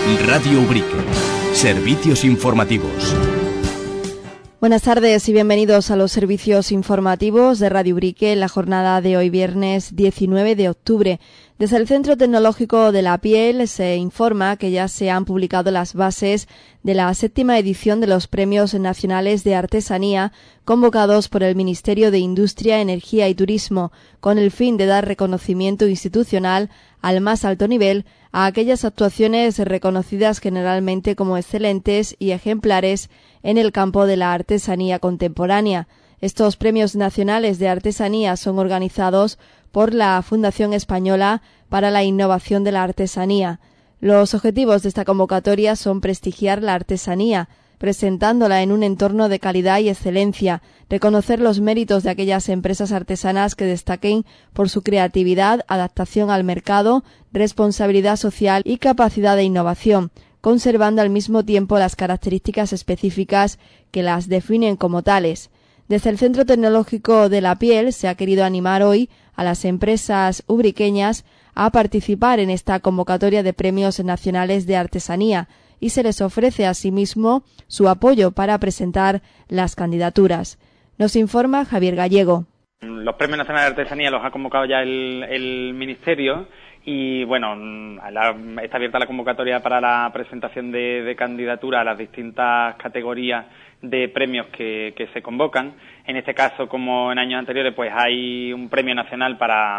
Radio Ubrique. Servicios informativos. Buenas tardes y bienvenidos a los servicios informativos de Radio Ubrique en la jornada de hoy viernes 19 de octubre. Desde el Centro Tecnológico de la Piel se informa que ya se han publicado las bases de la 7ª edición de los Premios Nacionales de Artesanía convocados por el Ministerio de Industria, Energía y Turismo, con el fin de dar reconocimiento institucional al más alto nivel a aquellas actuaciones reconocidas generalmente como excelentes y ejemplares en el campo de la artesanía contemporánea. Estos premios nacionales de artesanía son organizados por la Fundación Española para la Innovación de la Artesanía. Los objetivos de esta convocatoria son prestigiar la artesanía, presentándola en un entorno de calidad y excelencia, reconocer los méritos de aquellas empresas artesanas que destaquen por su creatividad, adaptación al mercado, responsabilidad social y capacidad de innovación, conservando al mismo tiempo las características específicas que las definen como tales. Desde el Centro Tecnológico de la Piel se ha querido animar hoy a las empresas ubriqueñas a participar en esta convocatoria de premios nacionales de artesanía y se les ofrece asimismo su apoyo para presentar las candidaturas. Nos informa Javier Gallego. Los premios nacionales de artesanía los ha convocado ya el Ministerio y bueno, está abierta la convocatoria para la presentación de candidaturas a las distintas categorías de premios que se convocan. En este caso, como en años anteriores, pues hay un premio nacional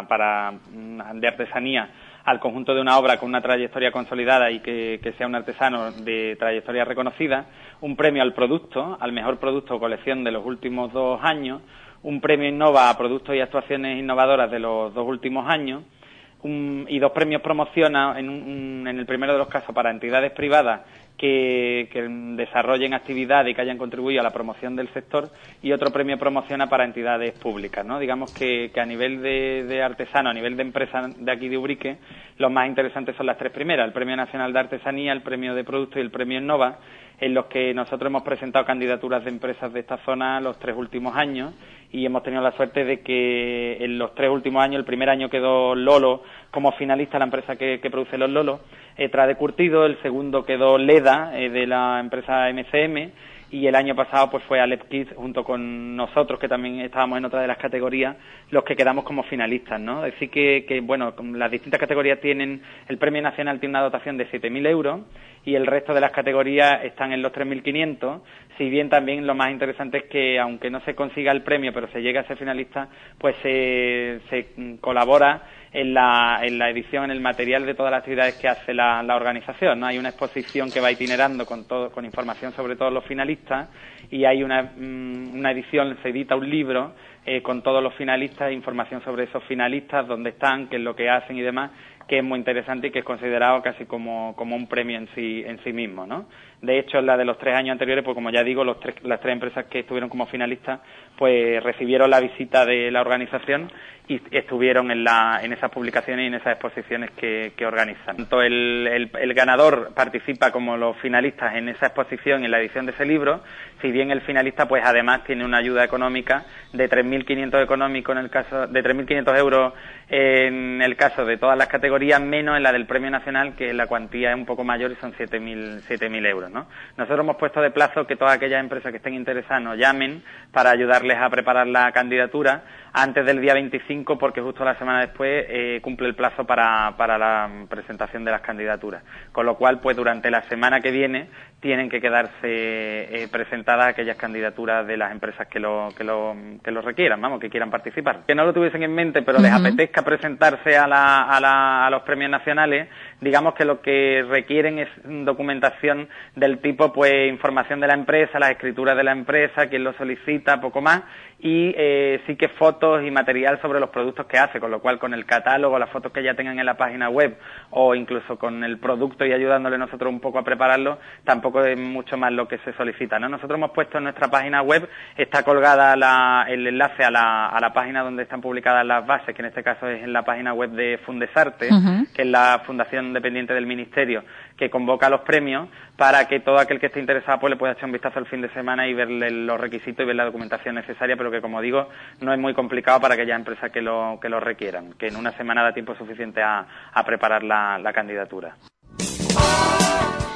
de artesanía al conjunto de una obra con una trayectoria consolidada y que sea un artesano de trayectoria reconocida, un premio al producto, al mejor producto o colección de los últimos 2 años, un premio Innova a productos y actuaciones innovadoras de los 2 últimos años, y 2 premios promociona en el primero de los casos para entidades privadas que desarrollen actividades y que hayan contribuido a la promoción del sector, y otro premio promociona para entidades públicas, ¿no? Digamos que a nivel de artesano, a nivel de empresa de aquí de Ubrique, los más interesantes son las 3 primeras, el Premio Nacional de Artesanía, el Premio de Producto y el Premio Innova, en los que nosotros hemos presentado candidaturas de empresas de esta zona los 3 últimos años, y hemos tenido la suerte de que en los 3 últimos años, el primer año quedó Lolo como finalista, la empresa que produce los Lolos, Trade Curtido, el segundo quedó Leda, de la empresa MCM, y el año pasado pues fue Alep Kids junto con nosotros, que también estábamos en otra de las categorías, los que quedamos como finalistas, ¿no? Es decir que bueno, las distintas categorías tienen, el Premio Nacional tiene una dotación de 7.000 euros y el resto de las categorías están en los 3.500, si bien también lo más interesante es que aunque no se consiga el premio, pero se llega a ser finalista, pues se colabora en la edición, en el material de todas las actividades que hace la organización, ¿no? Hay una exposición que va itinerando con información sobre todos los finalistas, y hay una edición, se edita un libro con todos los finalistas, información sobre esos finalistas, dónde están, qué es lo que hacen y demás, que es muy interesante y que es considerado casi como un premio en sí mismo, ¿no? De hecho, en la de los 3 años anteriores, pues como ya digo, las 3 empresas que estuvieron como finalistas, pues recibieron la visita de la organización y estuvieron en esas publicaciones y en esas exposiciones que organizan. Tanto el ganador participa como los finalistas en esa exposición y en la edición de ese libro, si bien el finalista pues además tiene una ayuda económica de 3.500 euros en el caso de todas las categorías, menos en la del Premio Nacional, que la cuantía es un poco mayor y son 7.000 euros, ¿no? Nosotros hemos puesto de plazo que todas aquellas empresas que estén interesadas nos llamen para ayudarles a preparar la candidatura antes del día 25, porque justo la semana después cumple el plazo para la presentación de las candidaturas. Con lo cual, pues durante la semana que viene tienen que quedarse presentadas aquellas candidaturas de las empresas que lo requieran, que quieran participar. Que no lo tuviesen en mente, pero les apetezca presentarse a los premios nacionales, digamos que lo que requieren es documentación del tipo, pues información de la empresa, las escrituras de la empresa, quién lo solicita, poco más, y sí que fotos y material sobre los productos que hace, con lo cual con el catálogo, las fotos que ya tengan en la página web o incluso con el producto y ayudándole nosotros un poco a prepararlo, tampoco es mucho más lo que se solicita, ¿no? Nosotros hemos puesto en nuestra página web, está colgada el enlace a la página donde están publicadas las bases, que en este caso es en la página web de Fundesarte, que es la fundación dependiente del Ministerio, que convoca los premios, para que todo aquel que esté interesado pues le pueda echar un vistazo el fin de semana y ver los requisitos y ver la documentación necesaria, pero que, como digo, no es muy complicado para aquellas empresas que lo requieran, que en una semana da tiempo suficiente a preparar la candidatura.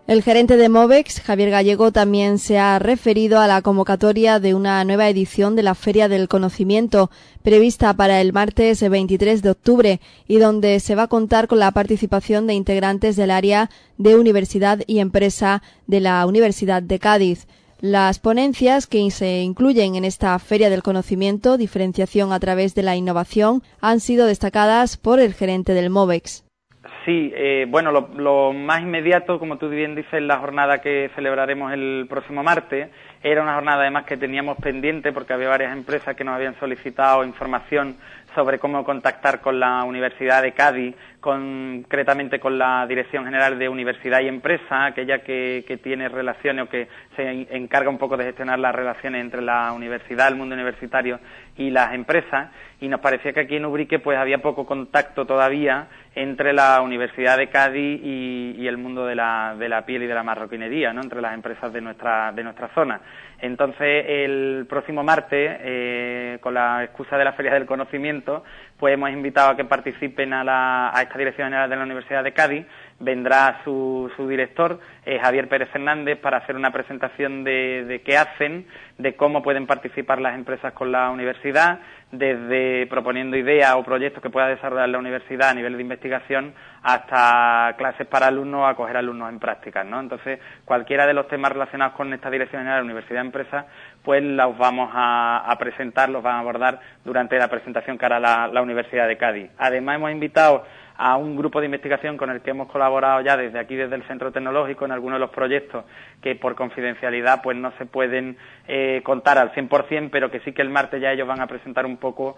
El gerente de Movex, Javier Gallego, también se ha referido a la convocatoria de una nueva edición de la Feria del Conocimiento, prevista para el martes 23 de octubre, y donde se va a contar con la participación de integrantes del área de Universidad y Empresa de la Universidad de Cádiz. Las ponencias que se incluyen en esta Feria del Conocimiento, diferenciación a través de la innovación, han sido destacadas por el gerente del Movex. Sí, bueno, lo más inmediato, como tú bien dices, la jornada que celebraremos el próximo martes. Era una jornada además que teníamos pendiente porque había varias empresas que nos habían solicitado información sobre cómo contactar con la Universidad de Cádiz, concretamente con la Dirección General de Universidad y Empresa, aquella que tiene relaciones o que se encarga un poco de gestionar las relaciones entre la universidad, el mundo universitario y las empresas, y nos parecía que aquí en Ubrique pues había poco contacto todavía entre la Universidad de Cádiz y el mundo de la piel y de la marroquinería, ¿no?, entre las empresas de nuestra zona. Entonces, el próximo martes, con la excusa de la Feria del Conocimiento, pues hemos invitado a que participen a esta Dirección General de la Universidad de Cádiz. Vendrá su director, Javier Pérez Fernández, para hacer una presentación de qué hacen, de cómo pueden participar las empresas con la universidad, desde proponiendo ideas o proyectos que pueda desarrollar la universidad a nivel de investigación hasta clases para alumnos o acoger alumnos en prácticas, ¿no? Entonces, cualquiera de los temas relacionados con esta Dirección General de la Universidad de Empresas, pues los vamos a presentar, los van a abordar durante la presentación que hará la Universidad de Cádiz. Además, hemos invitado a un grupo de investigación con el que hemos colaborado ya desde aquí, desde el Centro Tecnológico, en algunos de los proyectos que por confidencialidad pues no se pueden contar al 100%, pero que sí que el martes ya ellos van a presentar un poco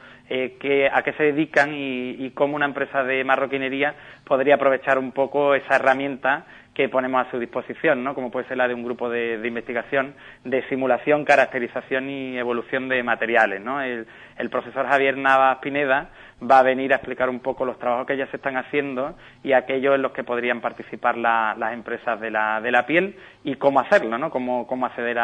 a qué se dedican y cómo una empresa de marroquinería podría aprovechar un poco esa herramienta que ponemos a su disposición, ¿no?, como puede ser la de un grupo de investigación de simulación, caracterización y evolución de materiales, ¿no? El profesor Javier Navas Pineda va a venir a explicar un poco los trabajos que ya se están haciendo y aquellos en los que podrían participar las empresas de la piel y cómo hacerlo, ¿no?, cómo acceder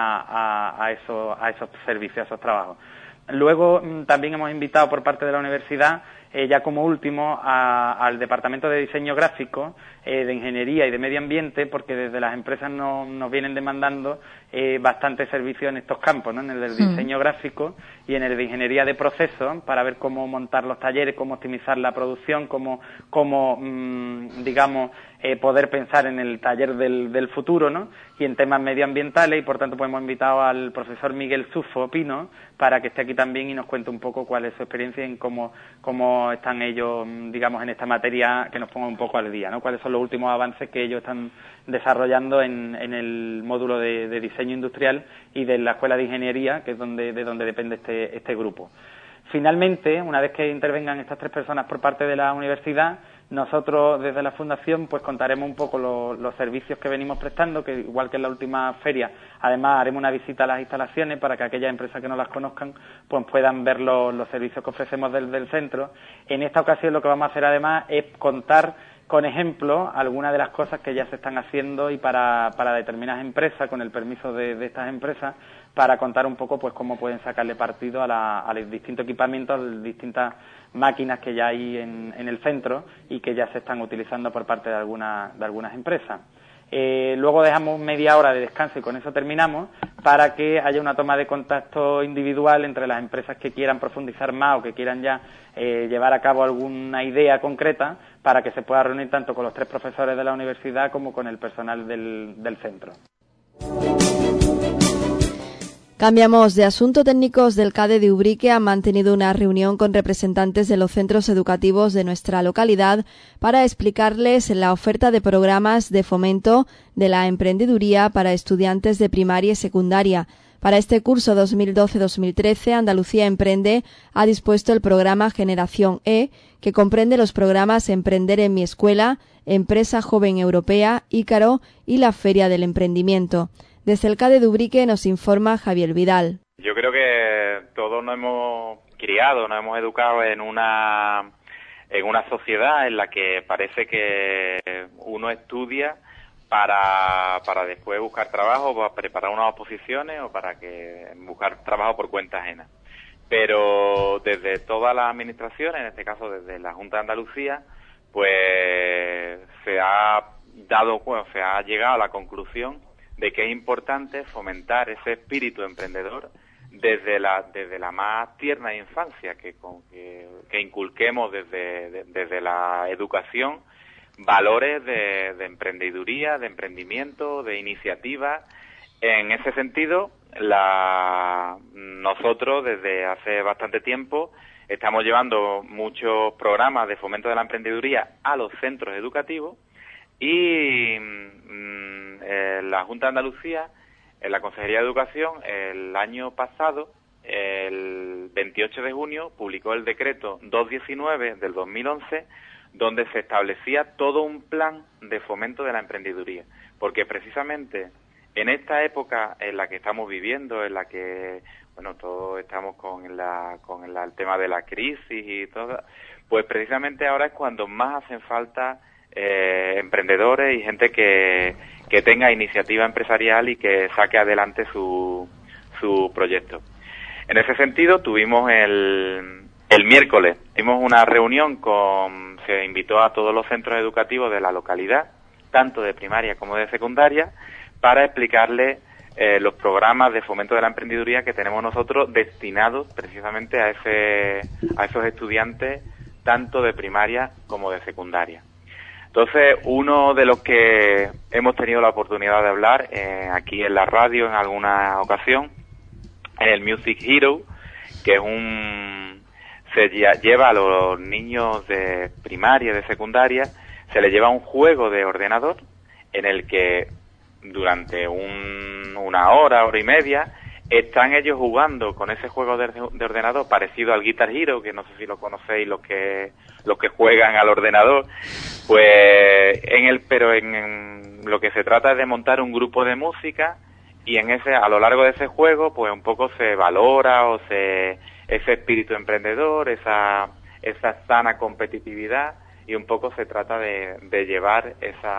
a esos servicios, a esos trabajos. Luego también hemos invitado por parte de la universidad, ya como último, al Departamento de Diseño Gráfico, de Ingeniería y de Medio Ambiente, porque desde las empresas nos vienen demandando bastante servicio en estos campos, ¿no?, en el del diseño gráfico y en el de ingeniería de procesos, para ver cómo montar los talleres, cómo optimizar la producción, cómo poder pensar en el taller del futuro, ¿no?, y en temas medioambientales, y por tanto pues hemos invitado al profesor Miguel Sufo Pino para que esté aquí también y nos cuente un poco cuál es su experiencia en cómo están ellos, digamos, en esta materia, que nos ponga un poco al día, ¿no?, cuáles son los últimos avances que ellos están desarrollando en el módulo de diseño industrial y de la Escuela de Ingeniería, que es de donde depende este grupo. Finalmente, una vez que intervengan estas tres personas por parte de la universidad, nosotros desde la Fundación pues contaremos un poco los servicios que venimos prestando, que igual que en la última feria, además haremos una visita a las instalaciones para que aquellas empresas que no las conozcan pues puedan ver los servicios que ofrecemos del centro. En esta ocasión lo que vamos a hacer además es contar con ejemplo algunas de las cosas que ya se están haciendo y para determinadas empresas, con el permiso de estas empresas, para contar un poco pues cómo pueden sacarle partido a los distintos equipamientos, a las distintas máquinas que ya hay en el centro y que ya se están utilizando por parte de algunas empresas. Luego dejamos media hora de descanso y con eso terminamos, para que haya una toma de contacto individual entre las empresas que quieran profundizar más o que quieran ya llevar a cabo alguna idea concreta, para que se pueda reunir tanto con los tres profesores de la universidad como con el personal del centro. Cambiamos de asunto. Técnicos del CADE de Ubrique han mantenido una reunión con representantes de los centros educativos de nuestra localidad para explicarles la oferta de programas de fomento de la emprendeduría para estudiantes de primaria y secundaria. Para este curso 2012-2013, Andalucía Emprende ha dispuesto el programa Generación E, que comprende los programas Emprender en mi escuela, Empresa Joven Europea, Ícaro y la Feria del Emprendimiento. Desde el CADE de Ubrique nos informa Javier Vidal. Yo creo que todos nos hemos criado, nos hemos educado en una sociedad en la que parece que uno estudia para después buscar trabajo, para preparar unas oposiciones o para buscar trabajo por cuenta ajena. Pero desde todas las administraciones, en este caso desde la Junta de Andalucía, pues se ha se ha llegado a la conclusión de que es importante fomentar ese espíritu emprendedor desde la más tierna infancia, que inculquemos desde la educación valores de emprendeduría, de emprendimiento, de iniciativa. En ese sentido, nosotros desde hace bastante tiempo estamos llevando muchos programas de fomento de la emprendeduría a los centros educativos y la Junta de Andalucía, en la Consejería de Educación, el año pasado, el 28 de junio, publicó el decreto 219 del 2011, donde se establecía todo un plan de fomento de la emprendeduría, porque precisamente en esta época en la que estamos viviendo, en la que todos estamos con el tema de la crisis y todo, pues precisamente ahora es cuando más hacen falta emprendedores y gente que tenga iniciativa empresarial y que saque adelante su proyecto. En ese sentido, tuvimos el miércoles, tuvimos una reunión se invitó a todos los centros educativos de la localidad, tanto de primaria como de secundaria, para explicarles los programas de fomento de la emprendeduría que tenemos nosotros destinados precisamente a esos estudiantes, tanto de primaria como de secundaria. Entonces, uno de los que hemos tenido la oportunidad de hablar aquí en la radio en alguna ocasión es el Music Hero, que es se lleva a los niños de primaria, de secundaria, se les lleva un juego de ordenador en el que durante una hora y media están ellos jugando con ese juego de ordenador parecido al Guitar Hero, que no sé si lo conocéis los que juegan al ordenador, pues pero en lo que se trata es de montar un grupo de música y a lo largo de ese juego pues un poco se valora ese espíritu emprendedor, esa sana competitividad, y un poco se trata de llevar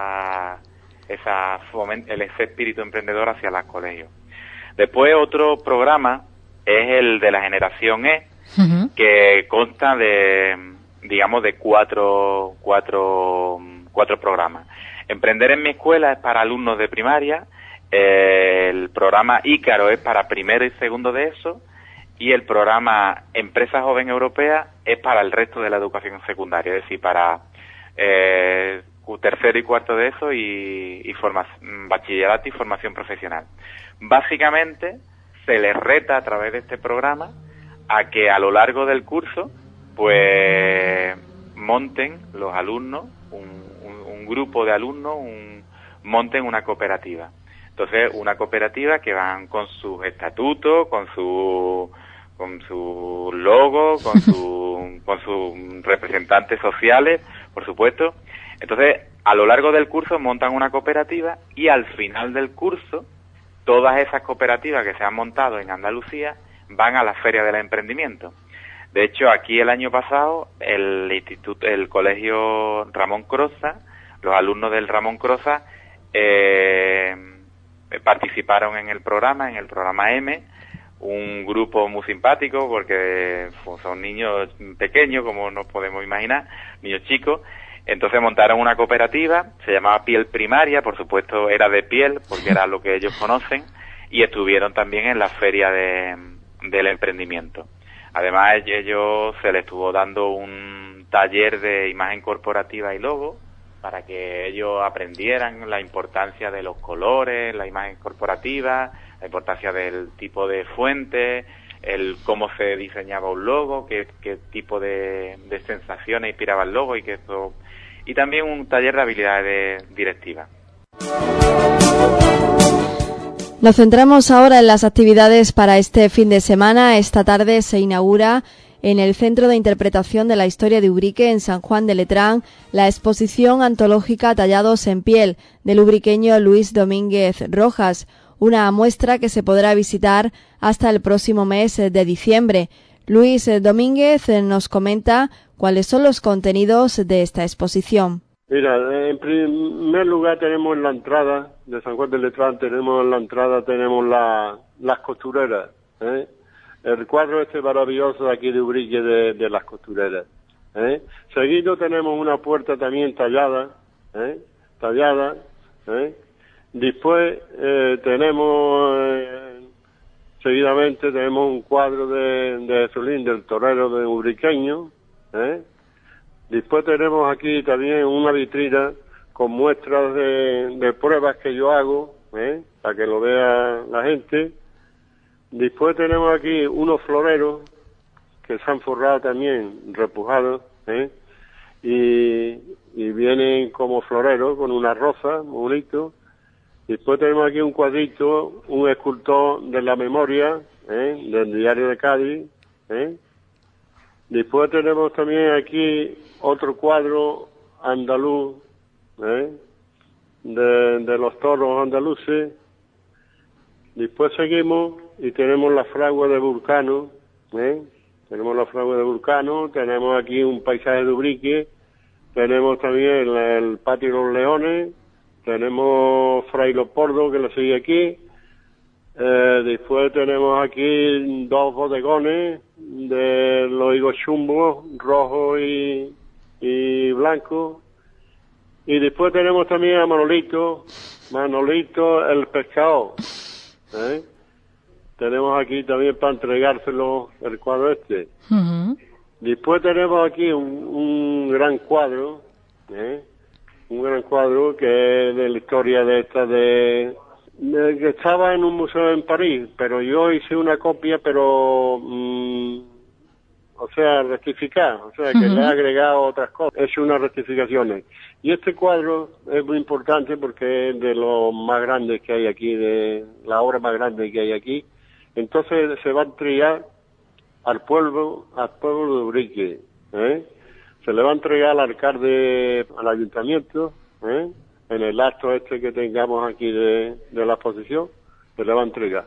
ese espíritu emprendedor hacia los colegios. Después otro programa es el de la generación E, que consta de cuatro programas. Emprender en mi escuela es para alumnos de primaria, el programa Ícaro es para primero y segundo de ESO, y el programa Empresa Joven Europea es para el resto de la educación secundaria, es decir, para tercero y cuarto de ESO y bachillerato y formación profesional. Básicamente, se les reta a través de este programa a que a lo largo del curso, pues, monten los alumnos, un grupo de alumnos, monten una cooperativa. Entonces, una cooperativa que van con sus estatutos, con su logo, con sus representantes sociales, por supuesto. Entonces, a lo largo del curso montan una cooperativa y al final del curso, todas esas cooperativas que se han montado en Andalucía van a la Feria del Emprendimiento. De hecho, aquí el año pasado, el colegio Ramón Croza, los alumnos del Ramón Croza, participaron en el programa M, un grupo muy simpático porque son niños pequeños, como nos podemos imaginar, niños chicos. Entonces montaron una cooperativa, se llamaba Piel Primaria, por supuesto era de piel, porque era lo que ellos conocen, y estuvieron también en la Feria del Emprendimiento. Además, ellos se les estuvo dando un taller de imagen corporativa y logo, para que ellos aprendieran la importancia de los colores, la imagen corporativa, la importancia del tipo de fuente, cómo se diseñaba un logo, qué tipo de sensaciones inspiraba el logo y también un taller de habilidades directivas. Nos centramos ahora en las actividades para este fin de semana. Esta tarde se inaugura en el Centro de Interpretación de la Historia de Ubrique, en San Juan de Letrán, la exposición antológica Tallados en Piel del ubriqueño Luis Domínguez Rojas, una muestra que se podrá visitar hasta el próximo mes de diciembre. Luis Domínguez nos comenta cuáles son los contenidos de esta exposición. Mira, en primer lugar tenemos la entrada de San Juan de Letrán, tenemos las costureras, el cuadro maravilloso de aquí de Ubrique de las costureras. Seguido tenemos una puerta también tallada, talladas, Después tenemos, seguidamente tenemos un cuadro de Jesulín, del torero de Ubriqueño, Después tenemos aquí también una vitrina con muestras de pruebas que yo hago, para que lo vea la gente. Después tenemos aquí unos floreros que se han forrado también, repujados, y vienen como floreros con una rosa, muy bonito. Después tenemos aquí un cuadrito, un escultor de la memoria, del Diario de Cádiz. Después tenemos también aquí otro cuadro andaluz, de los toros andaluces. Después seguimos y tenemos la fragua de Vulcano, Tenemos la fragua de Vulcano, tenemos aquí un paisaje de Ubrique, tenemos también el patio de los leones, tenemos Fray Leopoldo que lo sigue aquí, después tenemos aquí dos bodegones de los higos chumbos, rojo y blanco, y después tenemos también a Manolito el pescador, Tenemos aquí también para entregárselo el cuadro este. Uh-huh. Después tenemos aquí un gran cuadro, un gran cuadro que es de la historia de esta de que estaba en un museo en París, pero yo hice una copia, pero rectificar, que le he agregado otras cosas, he hecho unas rectificaciones. Y este cuadro es muy importante porque es de los más grandes que hay aquí, de la obra más grande que hay aquí. Entonces se va a entregar al pueblo de Ubrique, Se le va a entregar al alcalde, al ayuntamiento, en el acto este que tengamos aquí de la exposición, se le va a entregar,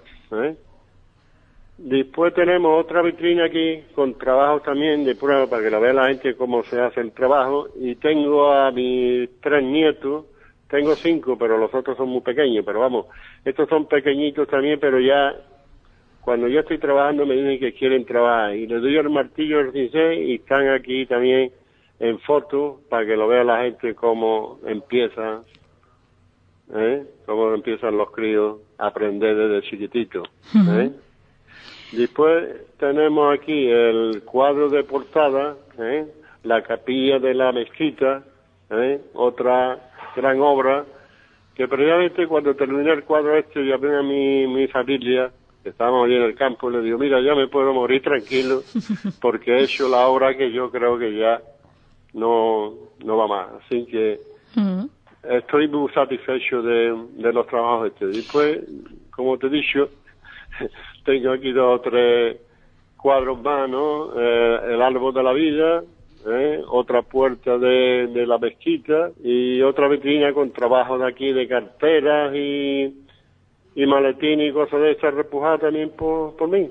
Después tenemos otra vitrina aquí con trabajos también de prueba para que la vea la gente cómo se hace el trabajo, y tengo a mis 3 nietos, tengo 5 pero los otros son muy pequeños, pero vamos, estos son pequeñitos también, pero ya cuando yo estoy trabajando me dicen que quieren trabajar y les doy el martillo del cincel y están aquí también en foto para que lo vea la gente cómo empiezan los críos a aprender desde chiquititos. Después tenemos aquí el cuadro de portada, la capilla de la mezquita, otra gran obra, que previamente cuando terminé el cuadro este llamé a mi familia, que estábamos allí en el campo, y le digo, mira, ya me puedo morir tranquilo, porque he hecho la obra que yo creo que ya no va más. Así que estoy muy satisfecho de los trabajos estos. Después, como te he dicho, tengo aquí 2 o 3 cuadros más, ¿no? El árbol de la vida, otra puerta de la mezquita y otra vitrina con trabajo de aquí de carteras y maletín y cosas de esas repujadas también por mí.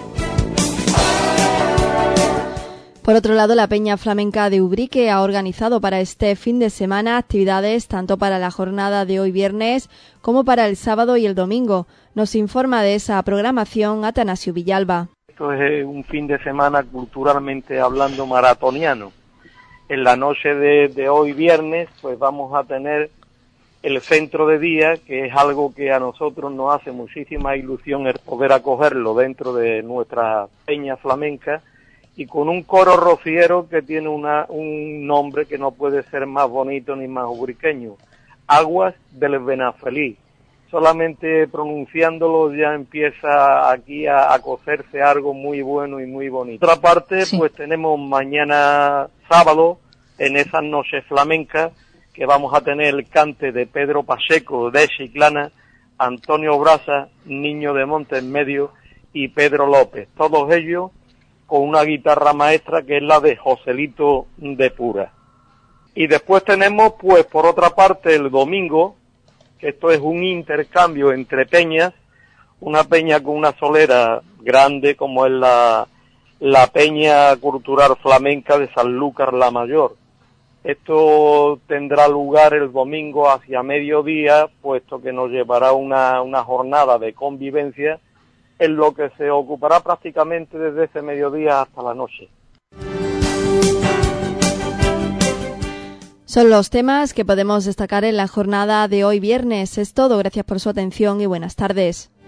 Por otro lado, la Peña Flamenca de Ubrique ha organizado para este fin de semana actividades tanto para la jornada de hoy viernes como para el sábado y el domingo. Nos informa de esa programación Atanasio Villalba. Esto es un fin de semana culturalmente hablando maratoniano. En la noche de hoy viernes pues vamos a tener el centro de día, que es algo que a nosotros nos hace muchísima ilusión el poder acogerlo dentro de nuestra Peña Flamenca, y con un coro rociero que tiene un nombre que no puede ser más bonito ni más ubriqueño, Aguas del Benafeliz. Solamente pronunciándolo ya empieza aquí a cocerse algo muy bueno y muy bonito. Por otra parte, sí, pues tenemos mañana sábado, en esas noches flamencas, que vamos a tener el cante de Pedro Pacheco de Chiclana, Antonio Brasa, Niño de Monte en medio, y Pedro López. Todos ellos con una guitarra maestra que es la de Joselito de Pura. Y después tenemos, pues, por otra parte, el domingo, que esto es un intercambio entre peñas, una peña con una solera grande como es la Peña Cultural Flamenca de Sanlúcar la Mayor. Esto tendrá lugar el domingo hacia mediodía, puesto que nos llevará una jornada de convivencia en lo que se ocupará prácticamente desde ese mediodía hasta la noche. Son los temas que podemos destacar en la jornada de hoy viernes. Es todo. Gracias por su atención y buenas tardes.